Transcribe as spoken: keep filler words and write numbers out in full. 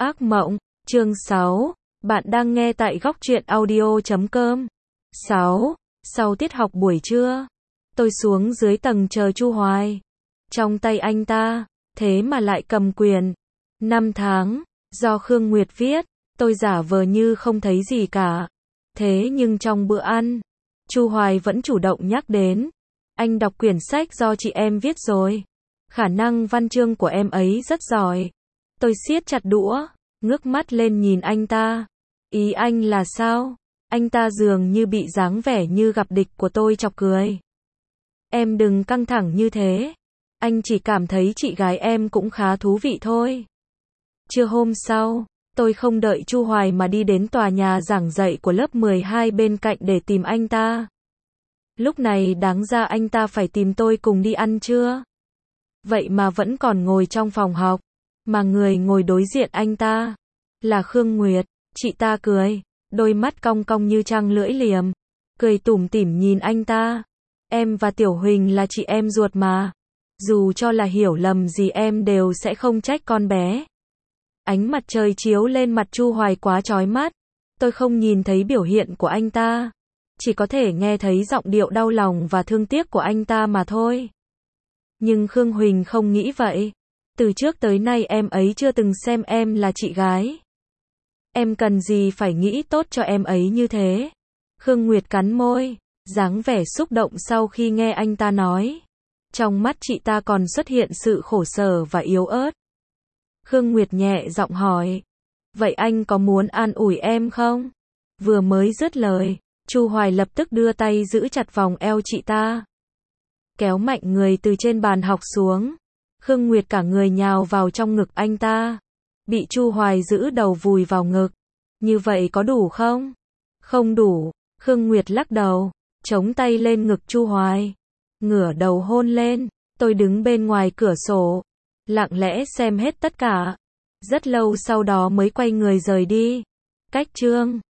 Ác mộng, chương sáu, bạn đang nghe tại góc truyện audio chấm com. sáu. Sau tiết học buổi trưa, tôi xuống dưới tầng chờ Chu Hoài. Trong tay anh ta, thế mà lại cầm quyền. Năm tháng, do Khương Nguyệt viết, tôi giả vờ như không thấy gì cả. Thế nhưng trong bữa ăn, Chu Hoài vẫn chủ động nhắc đến. Anh đọc quyển sách do chị em viết rồi. Khả năng văn chương của em ấy rất giỏi. Tôi siết chặt đũa, ngước mắt lên nhìn anh ta. Ý anh là sao? Anh ta dường như bị dáng vẻ như gặp địch của tôi chọc cười. Em đừng căng thẳng như thế. Anh chỉ cảm thấy chị gái em cũng khá thú vị thôi. Trưa hôm sau, tôi không đợi Chu Hoài mà đi đến tòa nhà giảng dạy của lớp mười hai bên cạnh để tìm anh ta. Lúc này đáng ra anh ta phải tìm tôi cùng đi ăn trưa. Vậy mà vẫn còn ngồi trong phòng học. Mà người ngồi đối diện anh ta là Khương Nguyệt. Chị ta cười, đôi mắt cong cong như trăng lưỡi liềm, cười tủm tỉm nhìn anh ta. Em và Tiểu Huỳnh là chị em ruột mà. Dù cho là hiểu lầm gì em đều sẽ không trách con bé. Ánh mặt trời chiếu lên mặt Chu Hoài quá chói mắt. Tôi không nhìn thấy biểu hiện của anh ta, chỉ có thể nghe thấy giọng điệu đau lòng và thương tiếc của anh ta mà thôi. Nhưng Khương Huỳnh không nghĩ vậy. Từ trước tới nay em ấy chưa từng xem em là chị gái. Em cần gì phải nghĩ tốt cho em ấy như thế? Khương Nguyệt cắn môi, dáng vẻ xúc động sau khi nghe anh ta nói. Trong mắt chị ta còn xuất hiện sự khổ sở và yếu ớt. Khương Nguyệt nhẹ giọng hỏi, vậy anh có muốn an ủi em không? Vừa mới dứt lời, Chu Hoài lập tức đưa tay giữ chặt vòng eo chị ta, kéo mạnh người từ trên bàn học xuống. Khương Nguyệt cả người nhào vào trong ngực anh ta, bị Chu Hoài giữ đầu vùi vào ngực. Như vậy có đủ không? Không đủ. Khương Nguyệt lắc đầu, chống tay lên ngực Chu Hoài, ngửa đầu hôn lên. Tôi đứng bên ngoài cửa sổ, lặng lẽ xem hết tất cả. Rất lâu sau đó mới quay người rời đi. Cách chương